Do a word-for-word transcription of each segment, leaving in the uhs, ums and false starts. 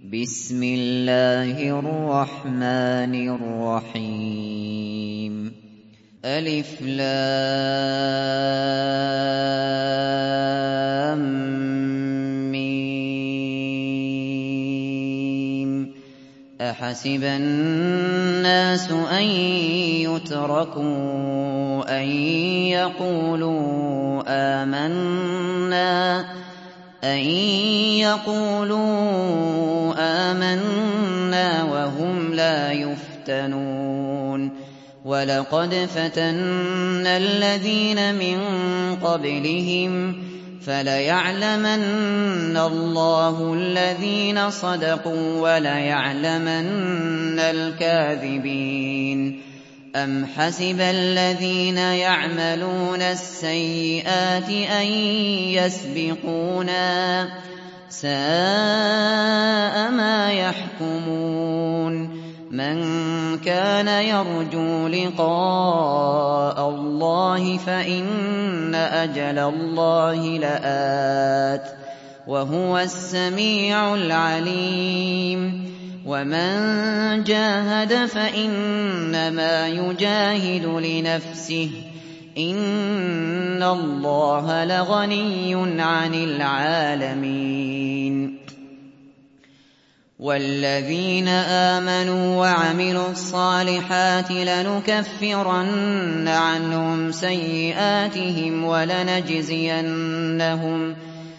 بسم الله الرحمن الرحيم ألف لام ميم أحسب الناس أن يتركوا أن يقولوا آمنا أن يقولوا آمنا وهم لا يفتنون ولقد فتنا الذين من قبلهم فليعلمن الله الذين صدقوا وليعلمن الكاذبين أم حسب الذين يعملون السيئات أن يسبقونا ساء ما يحكمون من كان يرجو لقاء الله فإن أجل الله لآت وهو السميع العليم ومن جاهد فإنما يجاهد لنفسه إن الله لغني عن العالمين والذين آمنوا وعملوا الصالحات لنكفرن عنهم سيئاتهم ولنجزينهم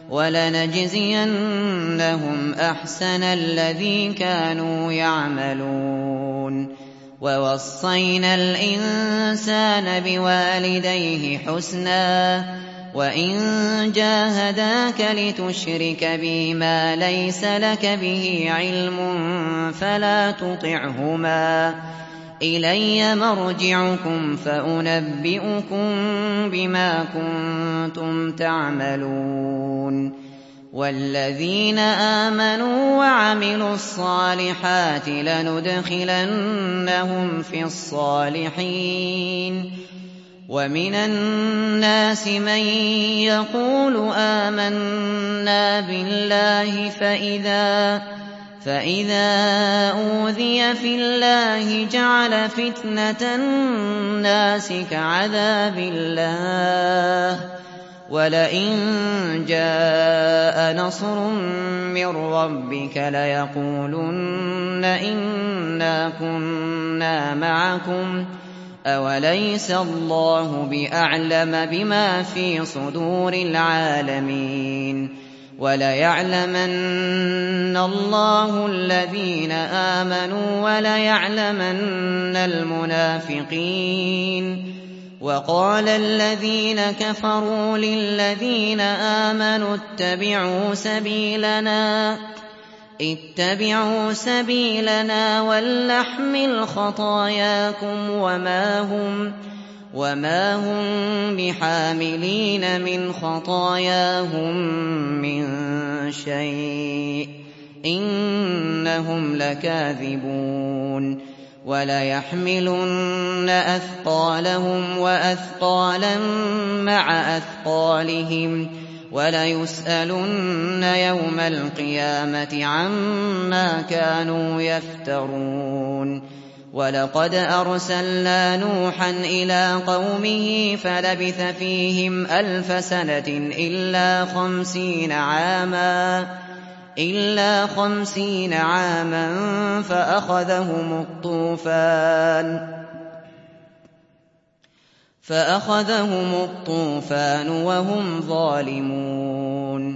ولنجزينهم أحسن الذي كانوا يعملون ووصينا الإنسان بوالديه حسنا وإن جاهداك لتشرك بي ما ليس لك به علم فلا تطعهما إلي مرجعكم فأنبئكم بما كنتم تعملون والذين آمنوا وعملوا الصالحات لندخلنهم في الصالحين ومن الناس من يقول آمنا بالله فإذا فإذا أوذي في الله جعل فتنة الناس كعذاب الله ولئن جاء نصر من ربك ليقولن إنا كنا معكم أوليس الله بأعلم بما في صدور العالمين وليعلمن الله الذين آمنوا وليعلمن المنافقين وقال الذين كفروا للذين آمنوا اتبعوا سبيلنا اتبعوا سبيلنا ولنحمل خطاياكم وما هم وما هم بحاملين من خطاياهم من شيء إنهم لكاذبون وليحملن أثقالهم وأثقالا مع أثقالهم وليسألن يوم القيامة عما كانوا يفترون ولقد أرسلنا نوحا إلى قومه فلبث فيهم ألف سنة إلا خمسين عاما إلا خمسين عاما فأخذهم الطوفان فأخذهم الطوفان وهم ظالمون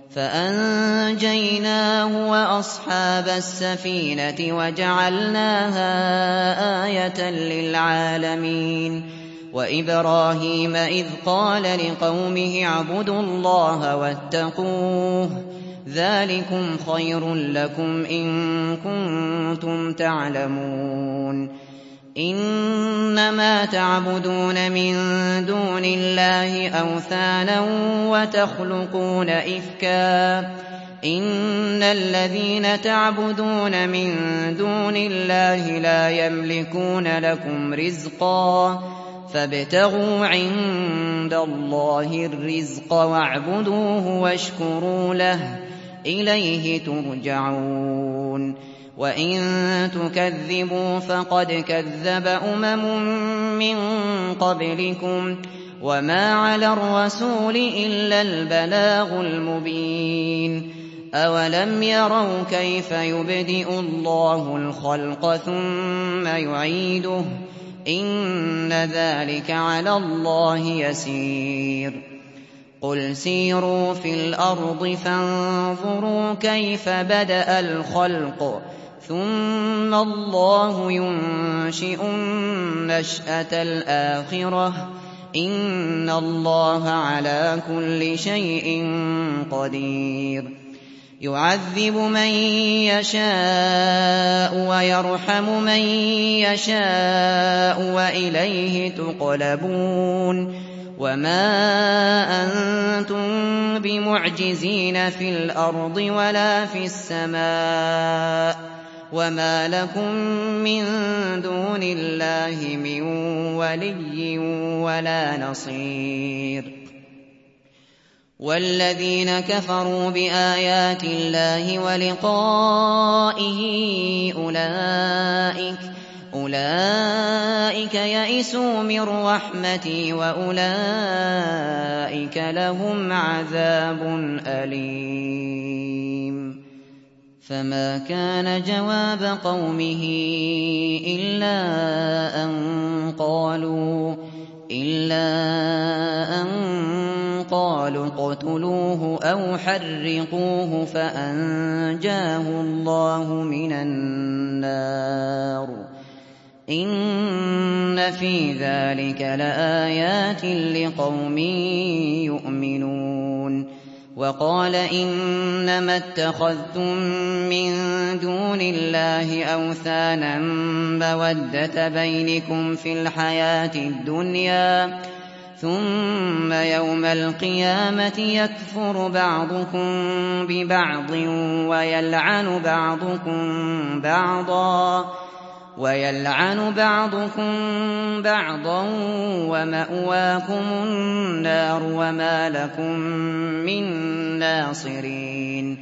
فأنجيناه وأصحاب السفينة وجعلناها آية للعالمين وإبراهيم إذ قال لقومه اعبدوا الله واتقوه ذلكم خير لكم إن كنتم تعلمون إنما تعبدون من دون الله أوثانا وتخلقون إفكا إن الذين تعبدون من دون الله لا يملكون لكم رزقا فابتغوا عند الله الرزق واعبدوه واشكروا له إليه ترجعون وإن تكذبوا فقد كذب أمم من قبلكم وما على الرسول إلا البلاغ المبين أولم يروا كيف يبدئ الله الخلق ثم يعيده إن ذلك على الله يسير قل سيروا في الأرض فانظروا كيف بدأ الخلق ثم الله ينشئ النشأة الآخرة إن الله على كل شيء قدير يعذب من يشاء ويرحم من يشاء وإليه تقلبون وما أنتم بمعجزين في الأرض ولا في السماء وما لكم من دون الله من ولي ولا نصير والذين كفروا بآيات الله ولقائه أولئك أولئك يئسوا من رحمتي وأولئك لهم عذاب أليم فما كان جواب قومه إلا أن قالوا إلا أن قالوا اقتلوه أو حرقوه فأنجاه الله من النار إن في ذلك لآيات لقوم يؤمنون وقال إنما اتخذتم من دون الله أوثانا مودة بينكم في الحياة الدنيا ثم يوم القيامة يكفر بعضكم ببعض ويلعن بعضكم بعضا ويلعن بعضكم بعضا ومأواكم النار وما لكم من ناصرين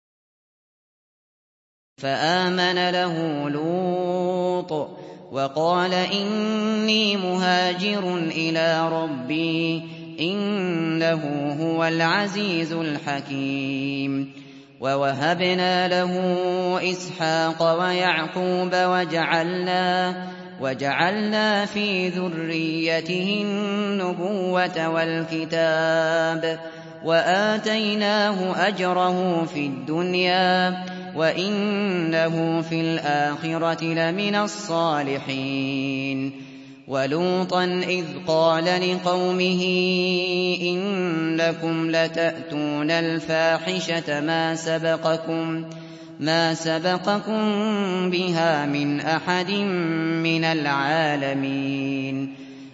فآمن له لوط وقال إني مهاجر إلى ربي إنه هو العزيز الحكيم ووهبنا له إسحاق ويعقوب وجعلنا وجعلنا في ذريته النبوة والكتاب وآتيناه أجره في الدنيا وإنه في الآخرة لمن الصالحين ولوطا إذ قال لقومه إنكم لتأتون الفاحشة ما سبقكم ما سبقكم بها من أحد من العالمين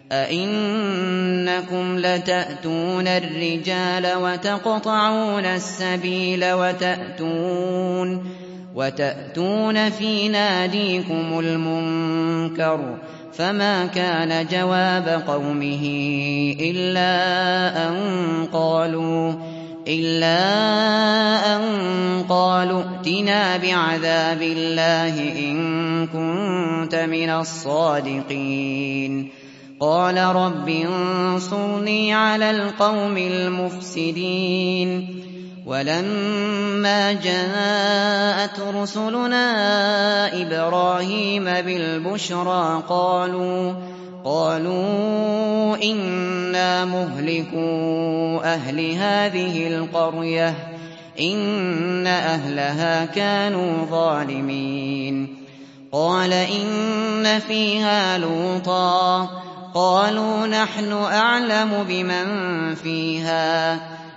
أئنكم لتأتون الرجال وتقطعون السبيل وتأتون وتأتون في ناديكم المنكر فما كان جواب قومه إلا أن قالوا إلا أن قالوا ائتنا بعذاب الله إن كنت من الصادقين قال رب انصرني على القوم المفسدين ولما جاءت رسلنا إبراهيم بالبشرى قالوا قالوا إنا مهلكو أهل هذه القرية إن أهلها كانوا ظالمين قال إن فيها لوطا قالوا نحن أعلم بمن فيها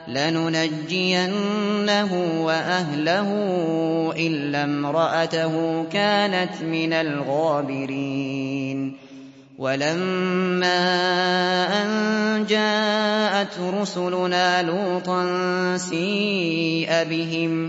لننجينه وأهله إلا امرأته كانت من الغابرين ولما أن جاءت رسلنا لوطا سيء بهم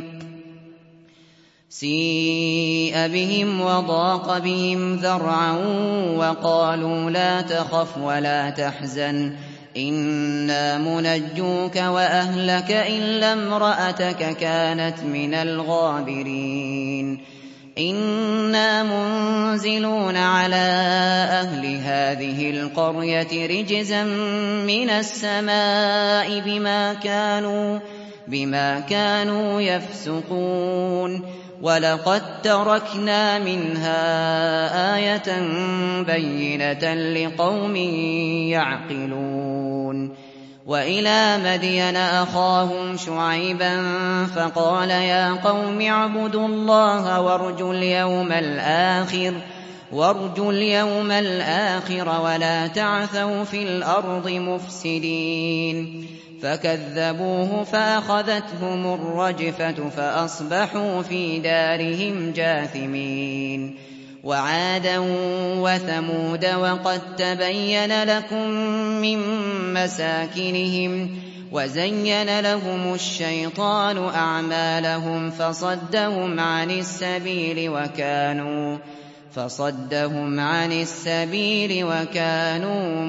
سيء بهم وضاق بهم ذرعا وقالوا لا تخف ولا تحزن إِنَّا مُنَجُّوكَ وَأَهْلَكَ إِلَّا امْرَأَتَكَ كَانَتْ مِنَ الْغَابِرِينَ إِنَّا مُنزِلُونَ عَلَىٰ أَهْلِ هَٰذِهِ الْقَرْيَةِ رِجْزًا مِّنَ السَّمَاءِ بِمَا كَانُوا بِمَا كَانُوا يَفْسُقُونَ وَلَقَد تَّرَكْنَا مِنْهَا آيَةً بَيِّنَةً لِّقَوْمٍ يَعْقِلُونَ وَإِلَىٰ مَدْيَنَ أَخَاهُمْ شُعَيْبًا فَقَالَ يَا قَوْمِ اعْبُدُوا اللَّهَ وَارْجُوا الْيَوْمَ الْآخِرَ وَارْجُوا الْيَوْمَ الْآخِرَ وَلَا تَعْثَوْا فِي الْأَرْضِ مُفْسِدِينَ فَكَذَّبُوهُ فَأَخَذَتْهُمُ الرَّجْفَةُ فَأَصْبَحُوا فِي دَارِهِمْ جَاثِمِينَ وَعَادًا وَثَمُودَ وَقَد تَّبَيَّنَ لَكُم مِّن مَّسَاكِنِهِمْ وَزَيَّنَ لَهُمُ الشَّيْطَانُ أَعْمَالَهُمْ فَصَدَّهُمْ عَنِ السَّبِيلِ وَكَانُوا فَصَدَّهُمْ عَنِ السَّبِيلِ وَكَانُوا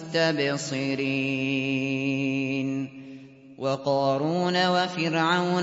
مُسْتَبْصِرِينَ وَقَارُونَ وَفِرْعَوْنَ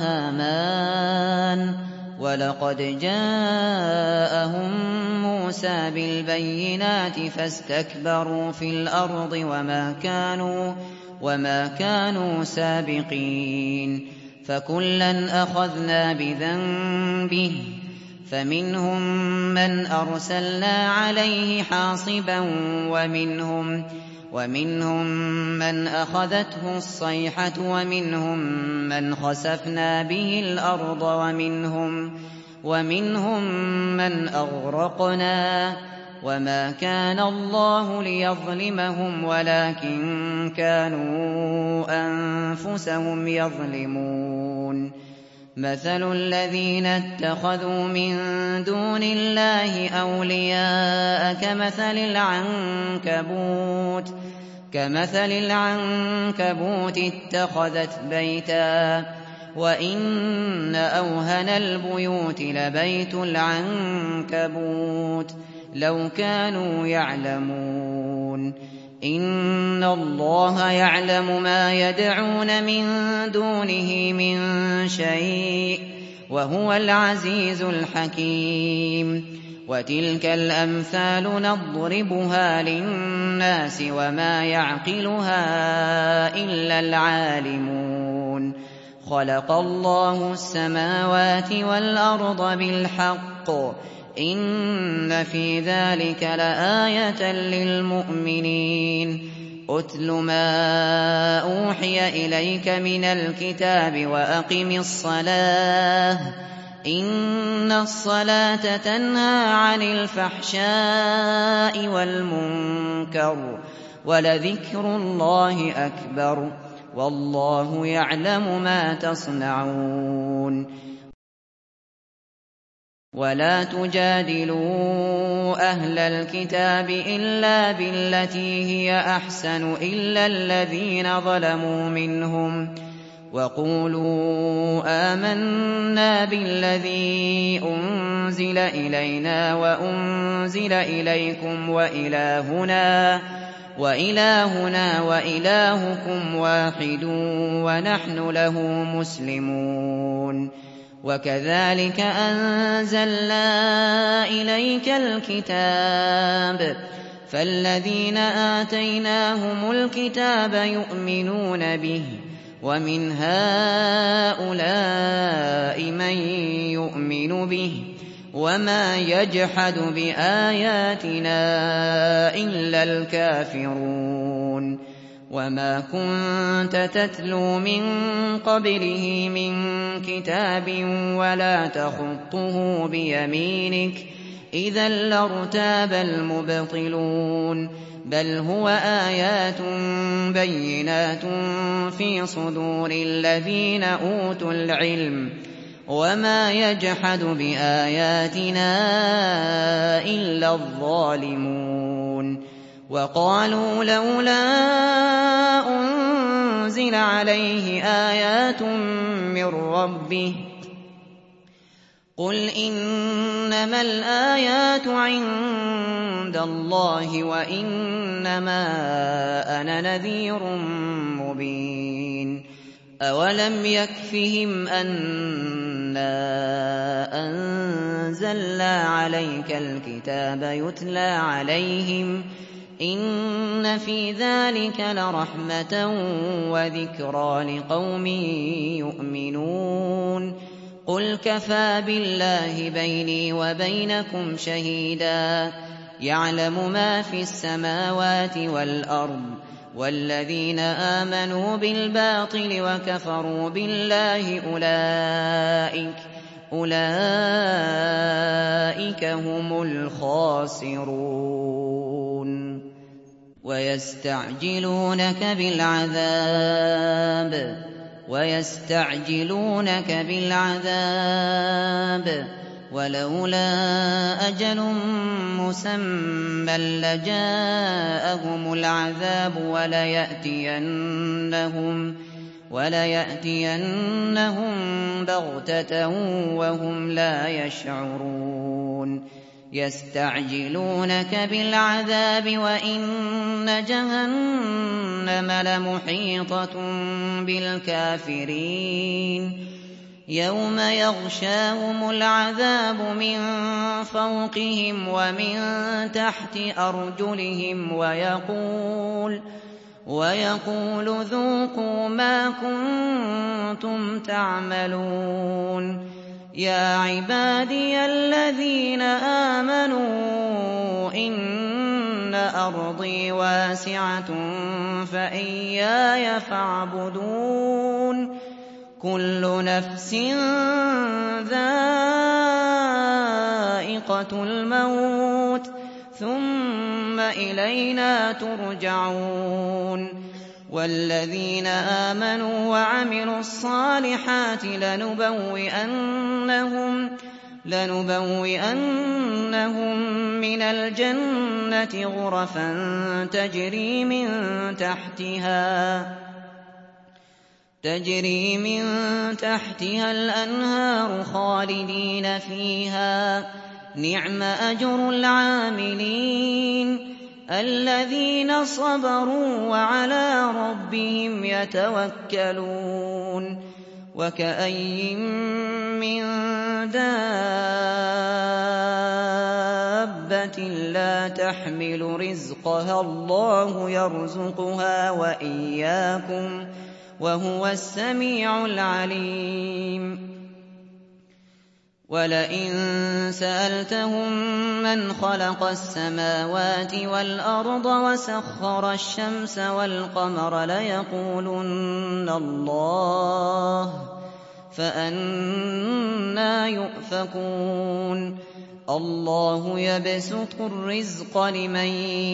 وَهَامَانَ وَلَقَدْ جَاءَهُم مُّوسَىٰ بِالْبَيِّنَاتِ فَاسْتَكْبَرُوا فِي الْأَرْضِ وَمَا كَانُوا وَمَا كَانُوا سَابِقِينَ فَكُلًّا أَخَذْنَا بِذَنبِهِ فَمِنْهُم مَّنْ أَرْسَلْنَا عَلَيْهِ حَاصِبًا وَمِنْهُم وَمِنْهُم مَّنْ أَخَذَتْهُ الصَّيْحَةُ وَمِنْهُم مَّنْ خَسَفْنَا بِهِ الْأَرْضَ وَمِنْهُم وَمِنْهُم مَّنْ أَغْرَقْنَا وَمَا كَانَ اللَّهُ لِيَظْلِمَهُمْ وَلَٰكِن كَانُوا أَنفُسَهُمْ يَظْلِمُونَ مَثَلُ الَّذِينَ اتَّخَذُوا مِن دُونِ اللَّهِ أَوْلِيَاءَ كَمَثَلِ الْعَنكَبُوتِ كَمَثَلِ الْعَنكَبُوتِ اتَّخَذَتْ بَيْتًا وَإِنَّ أَوْهَنَ الْبُيُوتِ لَبَيْتُ الْعَنكَبُوتِ لَوْ كَانُوا يَعْلَمُونَ إِنَّ اللَّهَ يَعْلَمُ مَا يَدْعُونَ مِن دُونِهِ مِن شَيْءٍ وَهُوَ الْعَزِيزُ الْحَكِيمُ وَتِلْكَ الْأَمْثَالُ نَضْرِبُهَا لِلنَّاسِ وَمَا يَعْقِلُهَا إِلَّا الْعَالِمُونَ خَلَقَ اللَّهُ السَّمَاوَاتِ وَالْأَرْضَ بِالْحَقِّ إِنَّ فِي ذَلِكَ لَآيَةً لِّلْمُؤْمِنِينَ أُتْلُ مَا أُوحِيَ إِلَيْكَ مِنَ الْكِتَابِ وَأَقِمِ الصَّلَاةَ إِنَّ الصَّلَاةَ تَنْهَىٰ عَنِ الْفَحْشَاءِ وَالْمُنكَرِ وَلَذِكْرُ اللَّهِ أَكْبَرُ وَاللَّهُ يَعْلَمُ مَا تَصْنَعُونَ وَلَا تُجَادِلُوا أَهْلَ الْكِتَابِ إِلَّا بِالَّتِي هِيَ أَحْسَنُ إِلَّا الَّذِينَ ظَلَمُوا مِنْهُمْ وَقُولُوا آمَنَّا بِالَّذِي أُنزِلَ إِلَيْنَا وَأُنزِلَ إِلَيْكُمْ وَإِلَٰهُنَا وَإِلَٰهُنَا وَإِلَٰهُكُمْ وَاحِدٌ وَنَحْنُ لَهُ مُسْلِمُونَ وَكَذَٰلِكَ أَنزَلْنَا إِلَيْكَ الْكِتَابَ فَالَّذِينَ آتَيْنَاهُمُ الْكِتَابَ يُؤْمِنُونَ بِهِ وَمِنْ هَٰؤُلَاءِ مَن يُؤْمِنُ بِهِ وَمَا يَجْحَدُ بِآيَاتِنَا إِلَّا الْكَافِرُونَ وَمَا كُنتَ تَتْلُو مِن قَبْلِهِ مِن كِتَابٍ وَلَا تَخُطُّهُ بِيَمِينِكَ إِذًا لَّارْتَابَ الْمُبْطِلُونَ بَلْ هُوَ آيَاتٌ بَيِّنَاتٌ فِي صُدُورِ الَّذِينَ أُوتُوا الْعِلْمَ وَمَا يَجْحَدُ بِآيَاتِنَا إِلَّا الظَّالِمُونَ وَقَالُوا لَوْلَا أُنزِلَ عَلَيْهِ آيَاتٌ مِّن رَّبِّهِ قُلْ إِنَّ إنما الآيات عند الله وإنما أنا نذير مبين أولم يكفهم أنا أنزلنا عليك الكتاب يتلى عليهم إن في ذلك لرحمة وذكرى لقوم يؤمنون قل كفى بالله بيني وبينكم شهيدا يعلم ما في السماوات والأرض والذين آمنوا بالباطل وكفروا بالله أولئك أولئك هم الخاسرون ويستعجلونك بالعذاب ويستعجلونك بالعذاب ولولا أجل مسمى لجاءهم العذاب وليأتينهم وليأتينهم بغتة وهم لا يشعرون يستعجلونك بالعذاب وإن جهنم لمحيطة بالكافرين يوم يغشاهم العذاب من فوقهم ومن تحت أرجلهم ويقول ويقول ذوقوا ما كنتم تعملون يا عبادي الذين آمنوا إن أرضي واسعة فإياي فاعبدون كل نفس ذائقة الموت ثم إلينا ترجعون والذين آمنوا وعملوا الصالحات لنبوئنهم لنبوئنهم من الجنة غرفا تجري من تحتها تجري من تحتها الأنهار خالدين فيها نعم أجر العاملين الذين صبروا وعلى ربهم يتوكلون وكأين من دابة لا تحمل رزقها الله يرزقها وإياكم وهو السميع العليم ولئن سألتهم من خلق السماوات والأرض وسخر الشمس والقمر ليقولن الله فأنى يؤفكون الله يبسط الرزق لمن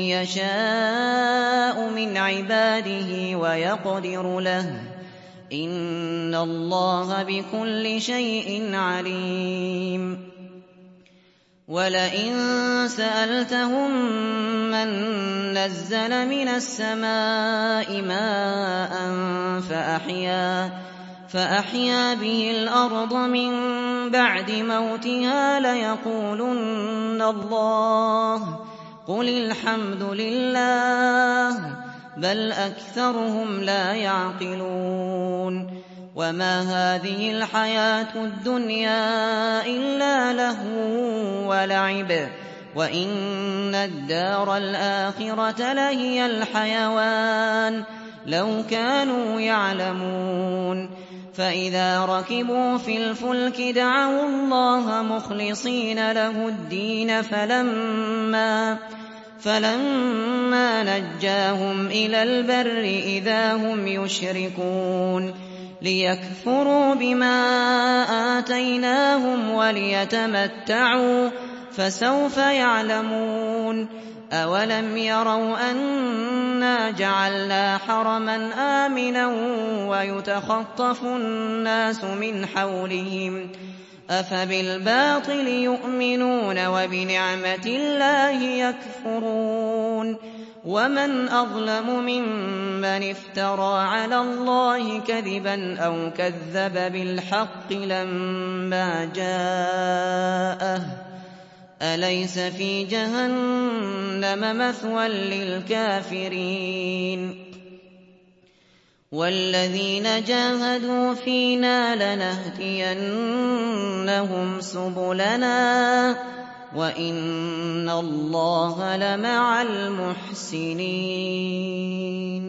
يشاء من عباده ويقدر له إن الله بكل شيء عليم ولئن سألتهم من نزل من السماء ماء فأحيا فأحيا به الأرض من بعد موتها ليقولن الله قل الحمد لله بل أكثرهم لا يعقلون وما هذه الحياة الدنيا إلا لهو ولعب وإن الدار الآخرة لهي الحيوان لو كانوا يعلمون فإذا ركبوا في الفلك دعوا الله مخلصين له الدين فلما فلما نجاهم إلى البر إذا هم يشركون ليكفروا بما آتيناهم وليتمتعوا فسوف يعلمون أولم يروا أنا جعلنا حرما آمنا ويتخطف الناس من حولهم أفبالباطل يؤمنون وبنعمة الله يكفرون ومن أظلم ممن افترى على الله كذبا أو كذب بالحق لما جاءه أليس في جهنم مثوى للكافرين والذين جاهدوا فينا لنهدينهم سبلنا وإن الله لمع المحسنين